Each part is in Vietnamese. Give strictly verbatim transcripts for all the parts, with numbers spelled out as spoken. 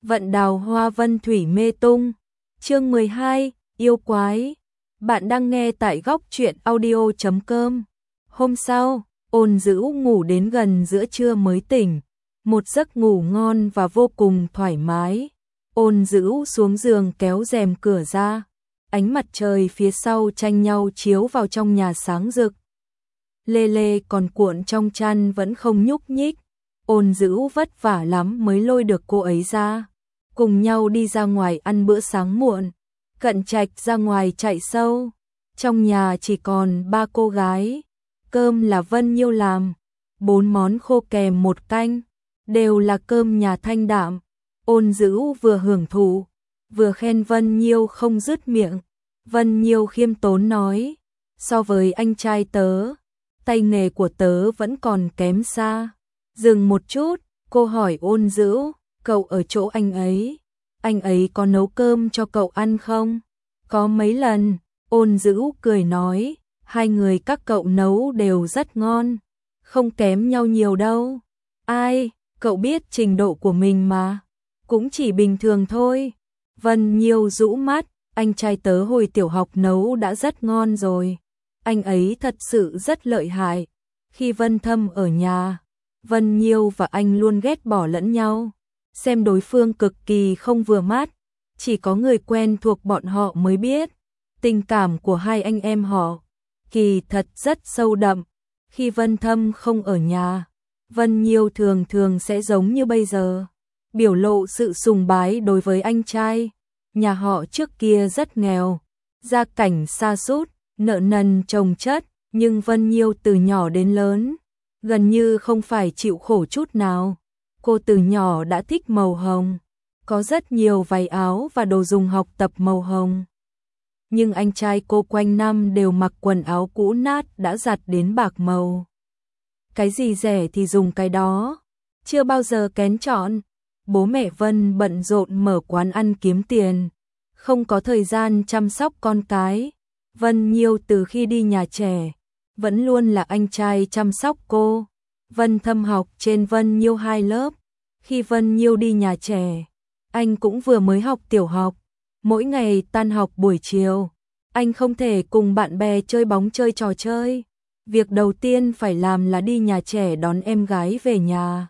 Vận đào hoa vân thủy mê tung. Chương mười hai, yêu quái. Bạn đang nghe tại góc truyện audio chấm com. Hôm sau, Ôn Dữ ngủ đến gần giữa trưa mới tỉnh, một giấc ngủ ngon và vô cùng thoải mái. Ôn Dữ xuống giường kéo rèm cửa ra, ánh mặt trời phía sau tranh nhau chiếu vào trong nhà sáng rực. Lê Lê còn cuộn trong chăn vẫn không nhúc nhích. Ôn Dữ vất vả lắm mới lôi được cô ấy ra, cùng nhau đi ra ngoài ăn bữa sáng muộn. Cận Trạch ra ngoài chạy sâu, trong nhà chỉ còn ba cô gái. Cơm là Vân Nhiêu làm, bốn món khô kèm một canh, đều là cơm nhà thanh đạm. Ôn Dữ vừa hưởng thụ, vừa khen Vân Nhiêu không dứt miệng. Vân Nhiêu khiêm tốn nói, so với anh trai tớ, tay nghề của tớ vẫn còn kém xa. Dừng một chút, cô hỏi Ôn Dữ, cậu ở chỗ anh ấy, anh ấy có nấu cơm cho cậu ăn không? Có mấy lần. Ôn Dữ cười nói, hai người các cậu nấu đều rất ngon, không kém nhau nhiều đâu. Ai, cậu biết trình độ của mình mà, cũng chỉ bình thường thôi. Vân Nhiêu rũ mắt, anh trai tớ hồi tiểu học nấu đã rất ngon rồi, anh ấy thật sự rất lợi hại. Khi Vân Thâm ở nhà, Vân Nhiêu và anh luôn ghét bỏ lẫn nhau, xem đối phương cực kỳ không vừa mắt, chỉ có người quen thuộc bọn họ mới biết. Tình cảm của hai anh em họ kỳ thật rất sâu đậm. Khi Vân Thâm không ở nhà, Vân Nhiêu thường thường sẽ giống như bây giờ, biểu lộ sự sùng bái đối với anh trai. Nhà họ trước kia rất nghèo, gia cảnh sa sút, nợ nần chồng chất, nhưng Vân Nhiêu từ nhỏ đến lớn gần như không phải chịu khổ chút nào. Cô từ nhỏ đã thích màu hồng, có rất nhiều váy áo và đồ dùng học tập màu hồng. Nhưng anh trai cô quanh năm đều mặc quần áo cũ nát đã giặt đến bạc màu. Cái gì rẻ thì dùng cái đó, chưa bao giờ kén chọn. Bố mẹ Vân bận rộn mở quán ăn kiếm tiền, không có thời gian chăm sóc con cái. Vân Nhiêu từ khi đi nhà trẻ, vẫn luôn là anh trai chăm sóc cô. Vân Thâm học trên Vân Nhiêu hai lớp. Khi Vân Nhiêu đi nhà trẻ, anh cũng vừa mới học tiểu học. Mỗi ngày tan học buổi chiều, anh không thể cùng bạn bè chơi bóng chơi trò chơi. Việc đầu tiên phải làm là đi nhà trẻ đón em gái về nhà.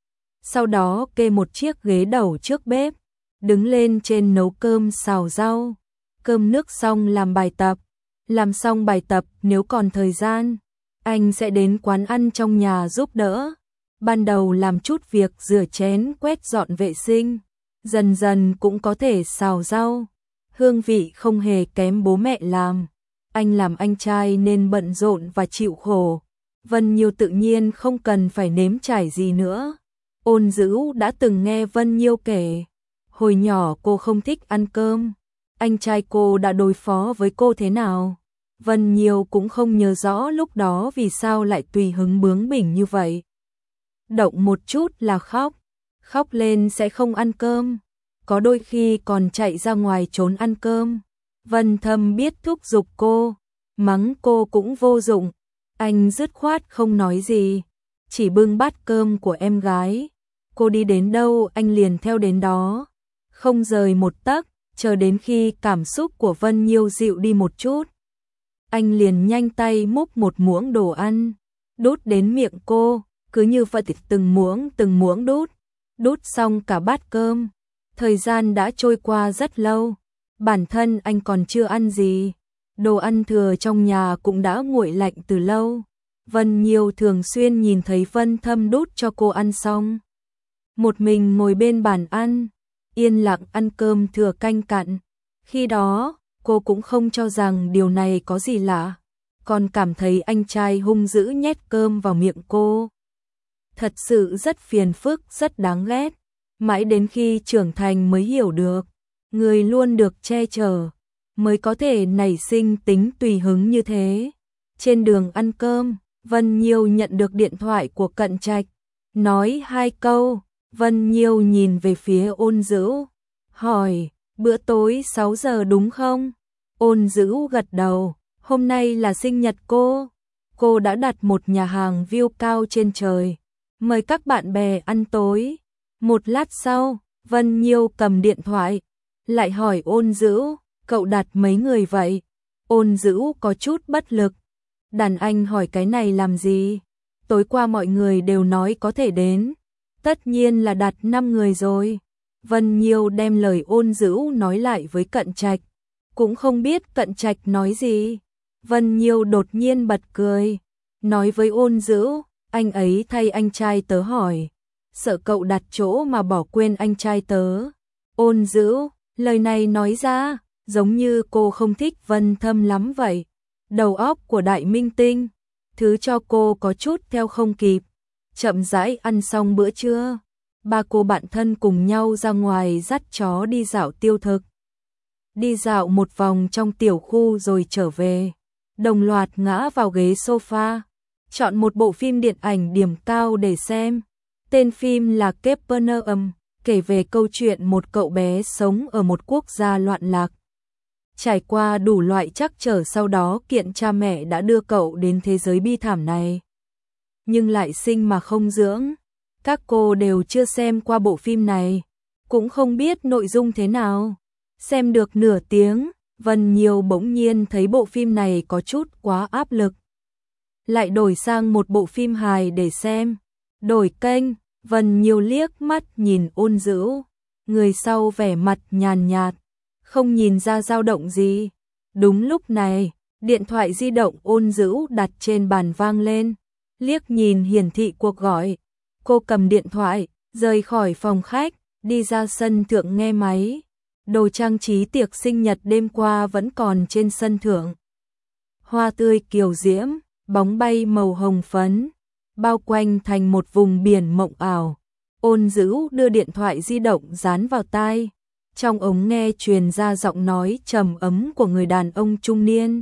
Sau đó kê một chiếc ghế đầu trước bếp, đứng lên trên nấu cơm xào rau. Cơm nước xong làm bài tập. Làm xong bài tập nếu còn thời gian, anh sẽ đến quán ăn trong nhà giúp đỡ. Ban đầu làm chút việc rửa chén, quét dọn vệ sinh, dần dần cũng có thể xào rau. Hương vị không hề kém bố mẹ làm. Anh làm anh trai nên bận rộn và chịu khổ. Vân Nhiêu tự nhiên không cần phải nếm trải gì nữa. Ôn Dữ đã từng nghe Vân Nhiêu kể, hồi nhỏ cô không thích ăn cơm, anh trai cô đã đối phó với cô thế nào. Vân Nhiêu cũng không nhớ rõ lúc đó vì sao lại tùy hứng bướng bỉnh như vậy. Động một chút là khóc, khóc lên sẽ không ăn cơm, có đôi khi còn chạy ra ngoài trốn ăn cơm. Vân Thâm biết thúc giục cô, mắng cô cũng vô dụng, anh dứt khoát không nói gì, chỉ bưng bát cơm của em gái. Cô đi đến đâu anh liền theo đến đó, không rời một tấc, chờ đến khi cảm xúc của Vân Nhiêu dịu đi một chút. Anh liền nhanh tay múc một muỗng đồ ăn, đút đến miệng cô, cứ như vậy từng muỗng từng muỗng đút, đút xong cả bát cơm. Thời gian đã trôi qua rất lâu, bản thân anh còn chưa ăn gì, đồ ăn thừa trong nhà cũng đã nguội lạnh từ lâu. Vân Nhiêu thường xuyên nhìn thấy Vân Thâm đút cho cô ăn xong, một mình ngồi bên bàn ăn, yên lặng ăn cơm thừa canh cặn. Khi đó, cô cũng không cho rằng điều này có gì lạ, còn cảm thấy anh trai hung dữ nhét cơm vào miệng cô. Thật sự rất phiền phức, rất đáng ghét. Mãi đến khi trưởng thành mới hiểu được, người luôn được che chở, mới có thể nảy sinh tính tùy hứng như thế. Trên đường ăn cơm, Vân Nhiêu nhận được điện thoại của Cận Trạch, nói hai câu. Vân Nhiêu nhìn về phía Ôn Dữ, hỏi, bữa tối sáu giờ đúng không? Ôn Dữ gật đầu, hôm nay là sinh nhật cô. Cô đã đặt một nhà hàng view cao trên trời, mời các bạn bè ăn tối. Một lát sau, Vân Nhiêu cầm điện thoại, lại hỏi Ôn Dữ, cậu đặt mấy người vậy? Ôn Dữ có chút bất lực. Đàn anh hỏi cái này làm gì? Tối qua mọi người đều nói có thể đến. Tất nhiên là đặt năm người rồi. Vân Nhiêu đem lời Ôn Dữ nói lại với Cận Trạch. Cũng không biết Cận Trạch nói gì. Vân Nhiêu đột nhiên bật cười. Nói với Ôn Dữ, anh ấy thay anh trai tớ hỏi. Sợ cậu đặt chỗ mà bỏ quên anh trai tớ. Ôn Dữ, lời này nói ra, giống như cô không thích Vân Thâm lắm vậy. Đầu óc của đại minh tinh, thứ cho cô có chút theo không kịp. Chậm rãi ăn xong bữa trưa, ba cô bạn thân cùng nhau ra ngoài dắt chó đi dạo tiêu thực. Đi dạo một vòng trong tiểu khu rồi trở về, đồng loạt ngã vào ghế sofa, chọn một bộ phim điện ảnh điểm cao để xem. Tên phim là Capernaum, kể về câu chuyện một cậu bé sống ở một quốc gia loạn lạc. Trải qua đủ loại trắc trở sau đó kiện cha mẹ đã đưa cậu đến thế giới bi thảm này. Nhưng lại sinh mà không dưỡng. Các cô đều chưa xem qua bộ phim này, cũng không biết nội dung thế nào. Xem được nửa tiếng, Vân Nhiêu bỗng nhiên thấy bộ phim này có chút quá áp lực. Lại đổi sang một bộ phim hài để xem. Đổi kênh, Vân Nhiêu liếc mắt nhìn Ôn Dữ. Người sau vẻ mặt nhàn nhạt, không nhìn ra dao động gì. Đúng lúc này, điện thoại di động Ôn Dữ đặt trên bàn vang lên. Liếc nhìn hiển thị cuộc gọi. Cô cầm điện thoại, rời khỏi phòng khách, đi ra sân thượng nghe máy. Đồ trang trí tiệc sinh nhật đêm qua vẫn còn trên sân thượng. Hoa tươi kiều diễm, bóng bay màu hồng phấn, bao quanh thành một vùng biển mộng ảo. Ôn Dữ đưa điện thoại di động dán vào tai. Trong ống nghe truyền ra giọng nói trầm ấm của người đàn ông trung niên.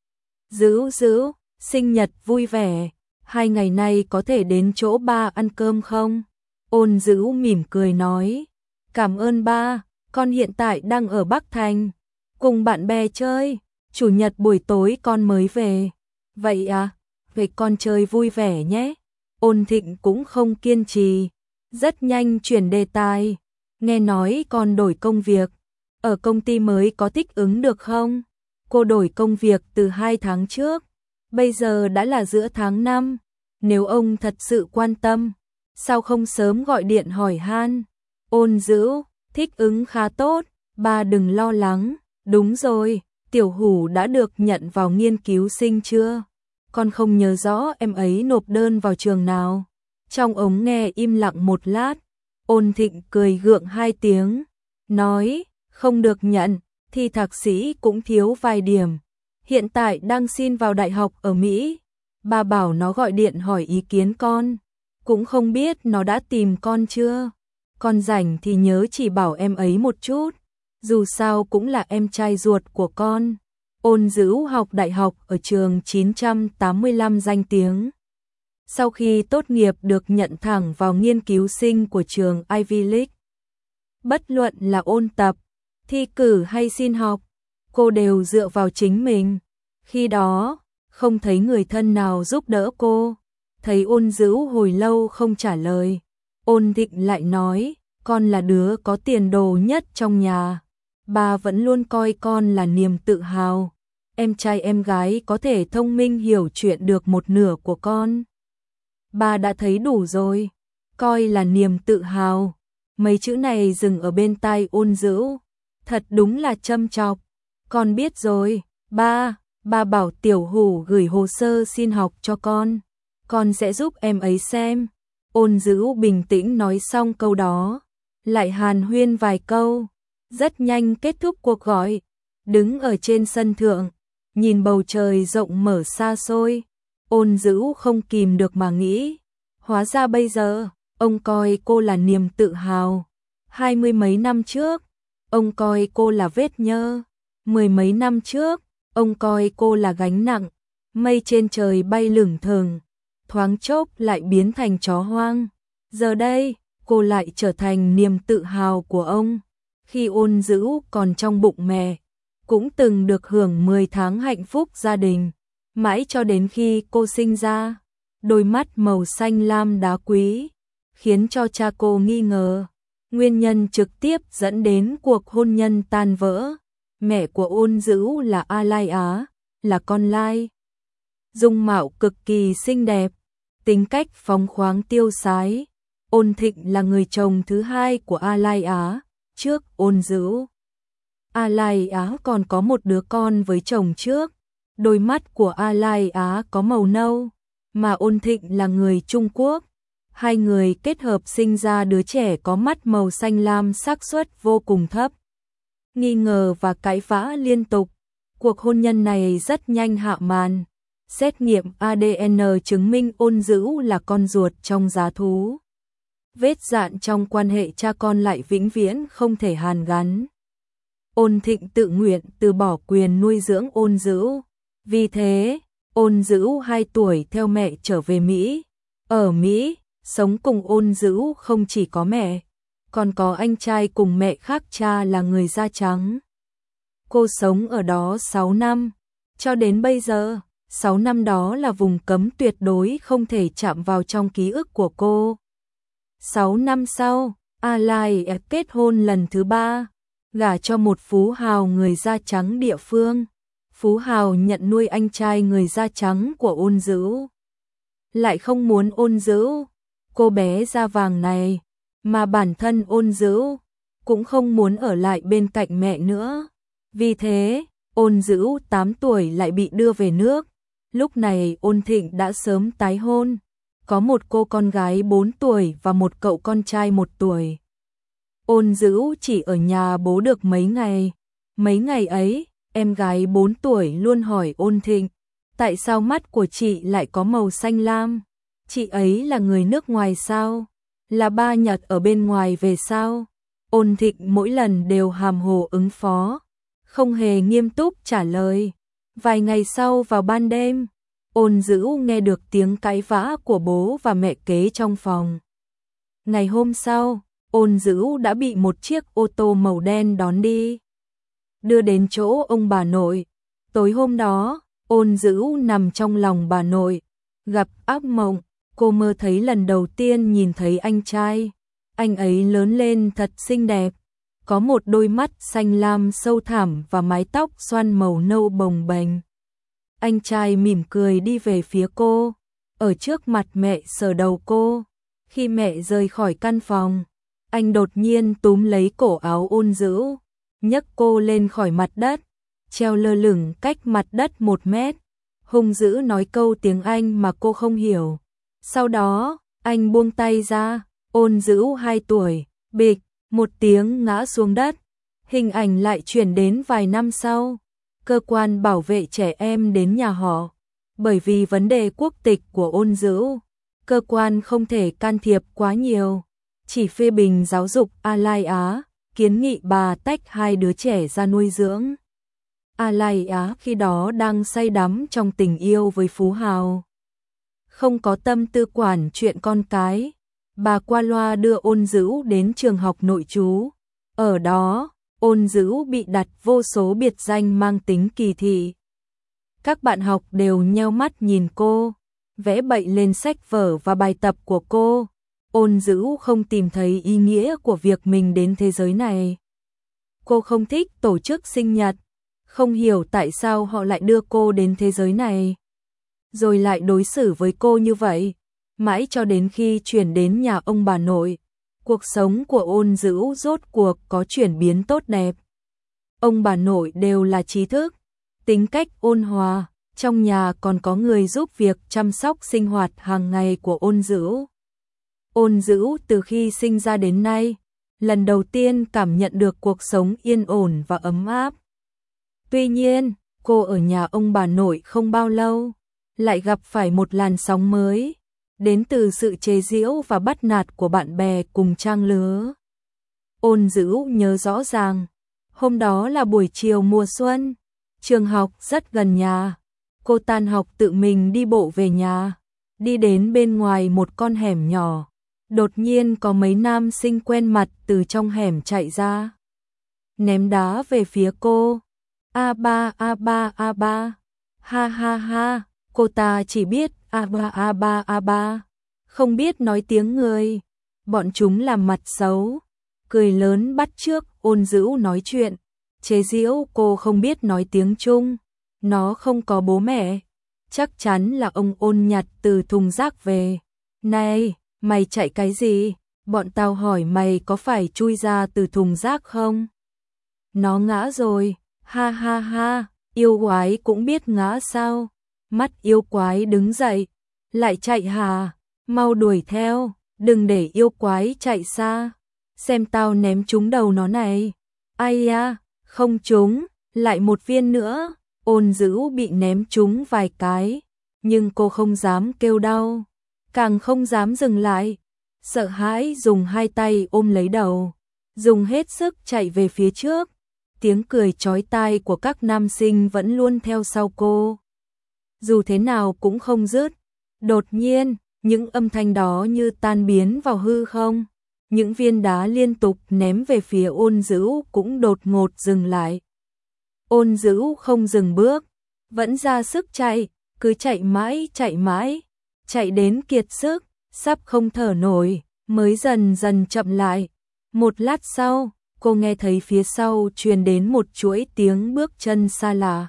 Dữ Dữ, sinh nhật vui vẻ, hai ngày nay có thể đến chỗ ba ăn cơm không? Ôn Dữ mỉm cười nói, cảm ơn ba, con hiện tại đang ở Bắc Thành, cùng bạn bè chơi, chủ nhật buổi tối con mới về. Vậy à, vậy con chơi vui vẻ nhé. Ôn Thịnh cũng không kiên trì, rất nhanh chuyển đề tài. Nghe nói con đổi công việc, ở công ty mới có thích ứng được không? Cô đổi công việc từ hai tháng trước, bây giờ đã là giữa tháng năm. Nếu ông thật sự quan tâm, sao không sớm gọi điện hỏi han? Ôn Dữ, thích ứng khá tốt, ba đừng lo lắng. Đúng rồi, Tiểu Hủ đã được nhận vào nghiên cứu sinh chưa? Con không nhớ rõ em ấy nộp đơn vào trường nào. Trong ống nghe im lặng một lát, Ôn Thịnh cười gượng hai tiếng, nói, không được nhận, thì thạc sĩ cũng thiếu vài điểm. Hiện tại đang xin vào đại học ở Mỹ. Ba bảo nó gọi điện hỏi ý kiến con, cũng không biết nó đã tìm con chưa. Con rảnh thì nhớ chỉ bảo em ấy một chút, dù sao cũng là em trai ruột của con. Ôn Dữ học đại học ở trường chín trăm tám mươi lăm danh tiếng. Sau khi tốt nghiệp được nhận thẳng vào nghiên cứu sinh của trường Ivy League. Bất luận là ôn tập, thi cử hay xin học, cô đều dựa vào chính mình. Khi đó, không thấy người thân nào giúp đỡ cô. Thấy Ôn Dữ hồi lâu không trả lời, Ôn Thịnh lại nói, con là đứa có tiền đồ nhất trong nhà. Ba vẫn luôn coi con là niềm tự hào. Em trai em gái có thể thông minh hiểu chuyện được một nửa của con. Ba đã thấy đủ rồi, coi là niềm tự hào. Mấy chữ này dừng ở bên tai Ôn Dữ, thật đúng là châm chọc. Con biết rồi, ba, ba bảo Tiểu Hủ gửi hồ sơ xin học cho con, con sẽ giúp em ấy xem. Ôn Dữ bình tĩnh nói xong câu đó, lại hàn huyên vài câu, rất nhanh kết thúc cuộc gọi. Đứng ở trên sân thượng, nhìn bầu trời rộng mở xa xôi, Ôn Dữ không kìm được mà nghĩ, hóa ra bây giờ, ông coi cô là niềm tự hào. Hai mươi mấy năm trước, ông coi cô là vết nhơ. Mười mấy năm trước, ông coi cô là gánh nặng. Mây trên trời bay lửng thừng, thoáng chốc lại biến thành chó hoang. Giờ đây, cô lại trở thành niềm tự hào của ông. Khi Ôn Dữ còn trong bụng mẹ, cũng từng được hưởng mười tháng hạnh phúc gia đình. Mãi cho đến khi cô sinh ra, đôi mắt màu xanh lam đá quý, khiến cho cha cô nghi ngờ. Nguyên nhân trực tiếp dẫn đến cuộc hôn nhân tan vỡ. Mẹ của Ôn Dữ là A Lai Á, là con lai. Dung mạo cực kỳ xinh đẹp, tính cách phóng khoáng tiêu sái. Ôn Thịnh là người chồng thứ hai của A Lai Á, trước Ôn Dữ. A Lai Á còn có một đứa con với chồng trước. Đôi mắt của A Lai Á có màu nâu, mà Ôn Thịnh là người Trung Quốc. Hai người kết hợp sinh ra đứa trẻ có mắt màu xanh lam, xác suất vô cùng thấp. Nghi ngờ và cãi vã liên tục, cuộc hôn nhân này rất nhanh hạ màn. Xét nghiệm A D N chứng minh Ôn Dữ là con ruột trong giá thú. Vết dạn trong quan hệ cha con lại vĩnh viễn không thể hàn gắn. Ôn Thịnh tự nguyện từ bỏ quyền nuôi dưỡng Ôn Dữ. Vì thế, Ôn Dữ hai tuổi theo mẹ trở về Mỹ. Ở Mỹ, sống cùng Ôn Dữ không chỉ có mẹ, còn có anh trai cùng mẹ khác cha là người da trắng. Cô sống ở đó sáu năm, cho đến bây giờ, sáu năm đó là vùng cấm tuyệt đối không thể chạm vào trong ký ức của cô. sáu năm sau, A Lai kết hôn lần thứ ba, gả cho một phú hào người da trắng địa phương. Phú hào nhận nuôi anh trai người da trắng của Ôn Dữ. Lại không muốn Ôn Dữ, cô bé da vàng này, mà bản thân Ôn Dữ cũng không muốn ở lại bên cạnh mẹ nữa. Vì thế, Ôn Dữ tám tuổi lại bị đưa về nước. Lúc này Ôn Thịnh đã sớm tái hôn, có một cô con gái bốn tuổi và một cậu con trai một tuổi. Ôn Dữ chỉ ở nhà bố được mấy ngày. Mấy ngày ấy, em gái bốn tuổi luôn hỏi Ôn Thịnh, tại sao mắt của chị lại có màu xanh lam? Chị ấy là người nước ngoài sao? Là ba Nhật ở bên ngoài về sao? Ôn Thịnh mỗi lần đều hàm hồ ứng phó, không hề nghiêm túc trả lời. Vài ngày sau vào ban đêm, Ôn Dữ nghe được tiếng cãi vã của bố và mẹ kế trong phòng. Ngày hôm sau, Ôn Dữ đã bị một chiếc ô tô màu đen đón đi, đưa đến chỗ ông bà nội. Tối hôm đó, Ôn Dữ nằm trong lòng bà nội, gặp ác mộng. Cô mơ thấy lần đầu tiên nhìn thấy anh trai. Anh ấy lớn lên thật xinh đẹp, có một đôi mắt xanh lam sâu thẳm và mái tóc xoăn màu nâu bồng bềnh. Anh trai mỉm cười đi về phía cô, ở trước mặt mẹ sờ đầu cô. Khi mẹ rời khỏi căn phòng, anh đột nhiên túm lấy cổ áo Ôn Dữ, nhấc cô lên khỏi mặt đất, treo lơ lửng cách mặt đất một mét, hung dữ nói câu tiếng Anh mà cô không hiểu. Sau đó, anh buông tay ra, Ôn Dữ hai tuổi, bịch, một tiếng ngã xuống đất. Hình ảnh lại chuyển đến vài năm sau, cơ quan bảo vệ trẻ em đến nhà họ. Bởi vì vấn đề quốc tịch của Ôn Dữ, cơ quan không thể can thiệp quá nhiều, chỉ phê bình giáo dục A Lai Á, kiến nghị bà tách hai đứa trẻ ra nuôi dưỡng. A Lai Á khi đó đang say đắm trong tình yêu với phú hào, không có tâm tư quản chuyện con cái. Bà qua loa đưa Ôn Dữ đến trường học nội trú. Ở đó, Ôn Dữ bị đặt vô số biệt danh mang tính kỳ thị. Các bạn học đều nheo mắt nhìn cô, vẽ bậy lên sách vở và bài tập của cô. Ôn Dữ không tìm thấy ý nghĩa của việc mình đến thế giới này. Cô không thích tổ chức sinh nhật, không hiểu tại sao họ lại đưa cô đến thế giới này, rồi lại đối xử với cô như vậy. Mãi cho đến khi chuyển đến nhà ông bà nội, cuộc sống của Ôn Dữ rốt cuộc có chuyển biến tốt đẹp. Ông bà nội đều là trí thức, tính cách ôn hòa, trong nhà còn có người giúp việc chăm sóc sinh hoạt hàng ngày của Ôn Dữ. Ôn Dữ từ khi sinh ra đến nay, lần đầu tiên cảm nhận được cuộc sống yên ổn và ấm áp. Tuy nhiên, cô ở nhà ông bà nội không bao lâu, lại gặp phải một làn sóng mới, đến từ sự chế giễu và bắt nạt của bạn bè cùng trang lứa. Ôn Dữ nhớ rõ ràng, hôm đó là buổi chiều mùa xuân, trường học rất gần nhà. Cô tan học tự mình đi bộ về nhà, đi đến bên ngoài một con hẻm nhỏ. Đột nhiên có mấy nam sinh quen mặt từ trong hẻm chạy ra, ném đá về phía cô. A ba a ba a ba, ha ha ha, cô ta chỉ biết a ba a ba a ba, không biết nói tiếng người. Bọn chúng làm mặt xấu, cười lớn bắt chước Ôn Dữ nói chuyện, chế giễu cô không biết nói tiếng Trung, nó không có bố mẹ, chắc chắn là ông Ôn nhặt từ thùng rác về. Này, mày chạy cái gì? Bọn tao hỏi mày có phải chui ra từ thùng rác không? Nó ngã rồi, ha ha ha, yêu quái cũng biết ngã sao? Mắt yêu quái đứng dậy, lại chạy hả? Mau đuổi theo, đừng để yêu quái chạy xa. Xem tao ném trúng đầu nó này. Ai da, không trúng, lại một viên nữa. Ôn Dữ bị ném trúng vài cái, nhưng cô không dám kêu đau, càng không dám dừng lại. Sợ hãi dùng hai tay ôm lấy đầu, dùng hết sức chạy về phía trước. Tiếng cười chói tai của các nam sinh vẫn luôn theo sau cô, dù thế nào cũng không dứt. Đột nhiên, những âm thanh đó như tan biến vào hư không. Những viên đá liên tục ném về phía Ôn Dữ cũng đột ngột dừng lại. Ôn Dữ không dừng bước, vẫn ra sức chạy, cứ chạy mãi chạy mãi, chạy đến kiệt sức, sắp không thở nổi, mới dần dần chậm lại. Một lát sau, cô nghe thấy phía sau truyền đến một chuỗi tiếng bước chân xa lạ.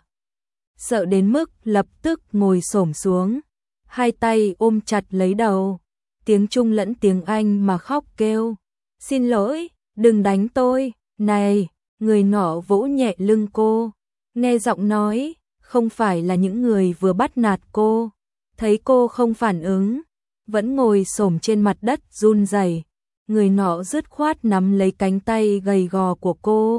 Sợ đến mức lập tức ngồi xổm xuống, hai tay ôm chặt lấy đầu, tiếng Trung lẫn tiếng Anh mà khóc kêu. Xin lỗi, đừng đánh tôi, này, người nọ vỗ nhẹ lưng cô, nghe giọng nói, không phải là những người vừa bắt nạt cô. Thấy cô không phản ứng, vẫn ngồi xổm trên mặt đất run rẩy, người nọ dứt khoát nắm lấy cánh tay gầy gò của cô,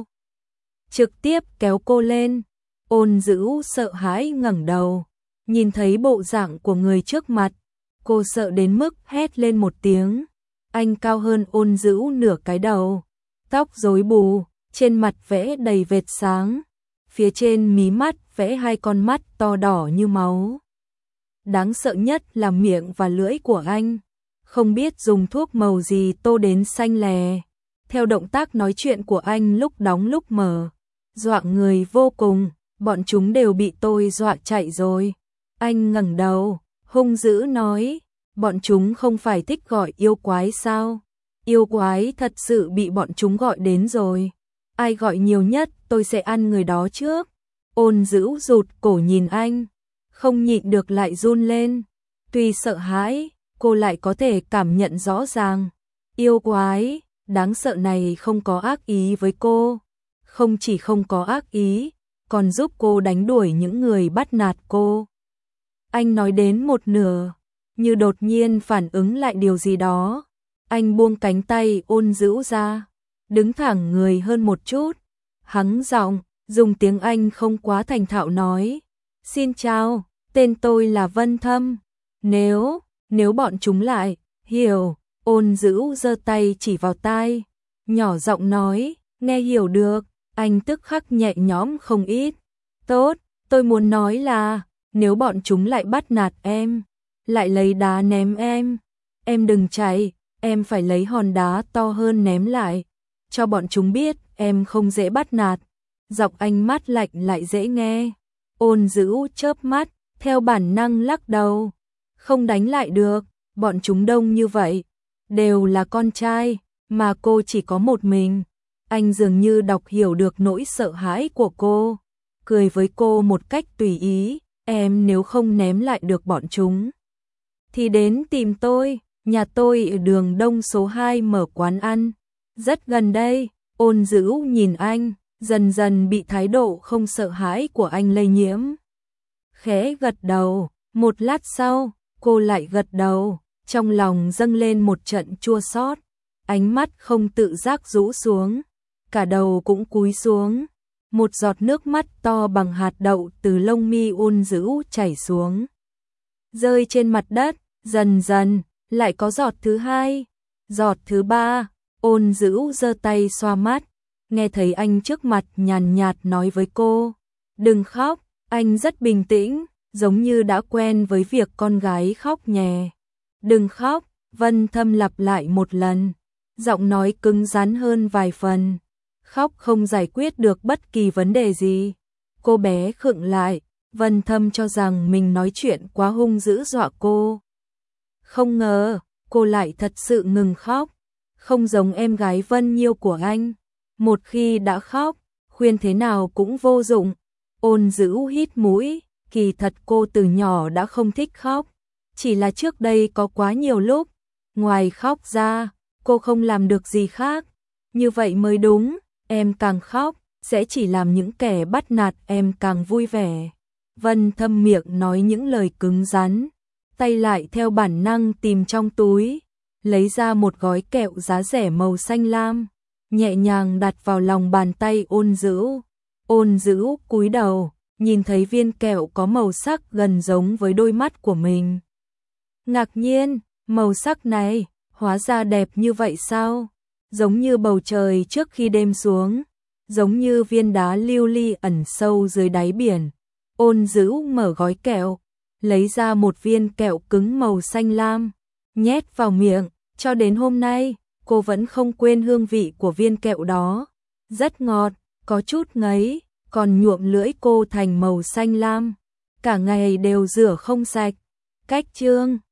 trực tiếp kéo cô lên. Ôn Dữ sợ hãi ngẩng đầu, nhìn thấy bộ dạng của người trước mặt, cô sợ đến mức hét lên một tiếng. Anh cao hơn Ôn Dữ nửa cái đầu, tóc rối bù, trên mặt vẽ đầy vệt sáng, phía trên mí mắt vẽ hai con mắt to đỏ như máu. Đáng sợ nhất là miệng và lưỡi của anh, không biết dùng thuốc màu gì tô đến xanh lè. Theo động tác nói chuyện của anh lúc đóng lúc mở, dọa người vô cùng, bọn chúng đều bị tôi dọa chạy rồi. Anh ngẩng đầu, hung dữ nói, bọn chúng không phải thích gọi yêu quái sao? Yêu quái thật sự bị bọn chúng gọi đến rồi. Ai gọi nhiều nhất tôi sẽ ăn người đó trước. Ôn Dữ rụt cổ nhìn anh, không nhịn được lại run lên. Tuy sợ hãi, cô lại có thể cảm nhận rõ ràng. Yêu quái đáng sợ này không có ác ý với cô. Không chỉ không có ác ý, còn giúp cô đánh đuổi những người bắt nạt cô. Anh nói đến một nửa, như đột nhiên phản ứng lại điều gì đó. Anh buông cánh tay Ôn Dữ ra, đứng thẳng người hơn một chút, hắng giọng, dùng tiếng Anh không quá thành thạo nói. Xin chào, tên tôi là Vân Thâm. Nếu, nếu bọn chúng lại, hiểu. Ôn Dữ giơ tay chỉ vào tai, nhỏ giọng nói, nghe hiểu được. Anh tức khắc nhẹ nhõm không ít. Tốt, tôi muốn nói là, nếu bọn chúng lại bắt nạt em, lại lấy đá ném em, em đừng chạy, em phải lấy hòn đá to hơn ném lại, cho bọn chúng biết em không dễ bắt nạt. Giọng anh mát lạnh lại dễ nghe. Ôn Dữ chớp mắt, theo bản năng lắc đầu. Không đánh lại được, bọn chúng đông như vậy, đều là con trai, mà cô chỉ có một mình. Anh dường như đọc hiểu được nỗi sợ hãi của cô, cười với cô một cách tùy ý. Em nếu không ném lại được bọn chúng, thì đến tìm tôi, nhà tôi ở đường Đông số hai mở quán ăn, rất gần đây. Ôn Dữ nhìn anh, dần dần bị thái độ không sợ hãi của anh lây nhiễm. Khẽ gật đầu, một lát sau, cô lại gật đầu, trong lòng dâng lên một trận chua xót, ánh mắt không tự giác rũ xuống, cả đầu cũng cúi xuống. Một giọt nước mắt to bằng hạt đậu từ lông mi Ôn Dữ chảy xuống, rơi trên mặt đất, dần dần, lại có giọt thứ hai, giọt thứ ba. Ôn Dữ giơ tay xoa mắt, nghe thấy anh trước mặt nhàn nhạt nói với cô, đừng khóc. Anh rất bình tĩnh, giống như đã quen với việc con gái khóc nhè. Đừng khóc, Vân Thâm lặp lại một lần, giọng nói cứng rắn hơn vài phần. Khóc không giải quyết được bất kỳ vấn đề gì. Cô bé khựng lại, Vân Thâm cho rằng mình nói chuyện quá hung dữ dọa cô. Không ngờ, cô lại thật sự ngừng khóc. không giống em gái Vân Nhiêu của anh. Một khi đã khóc, khuyên thế nào cũng vô dụng. Ôn Dữ hít mũi, kỳ thật cô từ nhỏ đã không thích khóc. Chỉ là trước đây có quá nhiều lúc, ngoài khóc ra, cô không làm được gì khác. Như vậy mới đúng, em càng khóc, sẽ chỉ làm những kẻ bắt nạt em càng vui vẻ. Vân Thâm miệng nói những lời cứng rắn, tay lại theo bản năng tìm trong túi, lấy ra một gói kẹo giá rẻ màu xanh lam, nhẹ nhàng đặt vào lòng bàn tay Ôn Dữ. Ôn Dữ cúi đầu, nhìn thấy viên kẹo có màu sắc gần giống với đôi mắt của mình. Ngạc nhiên, màu sắc này, hóa ra đẹp như vậy sao? Giống như bầu trời trước khi đêm xuống, giống như viên đá lưu ly ẩn sâu dưới đáy biển. Ôn Dữ mở gói kẹo, lấy ra một viên kẹo cứng màu xanh lam, nhét vào miệng, cho đến hôm nay, cô vẫn không quên hương vị của viên kẹo đó. Rất ngọt, có chút ngấy, còn nhuộm lưỡi cô thành màu xanh lam. Cả ngày đều rửa không sạch. Cách chương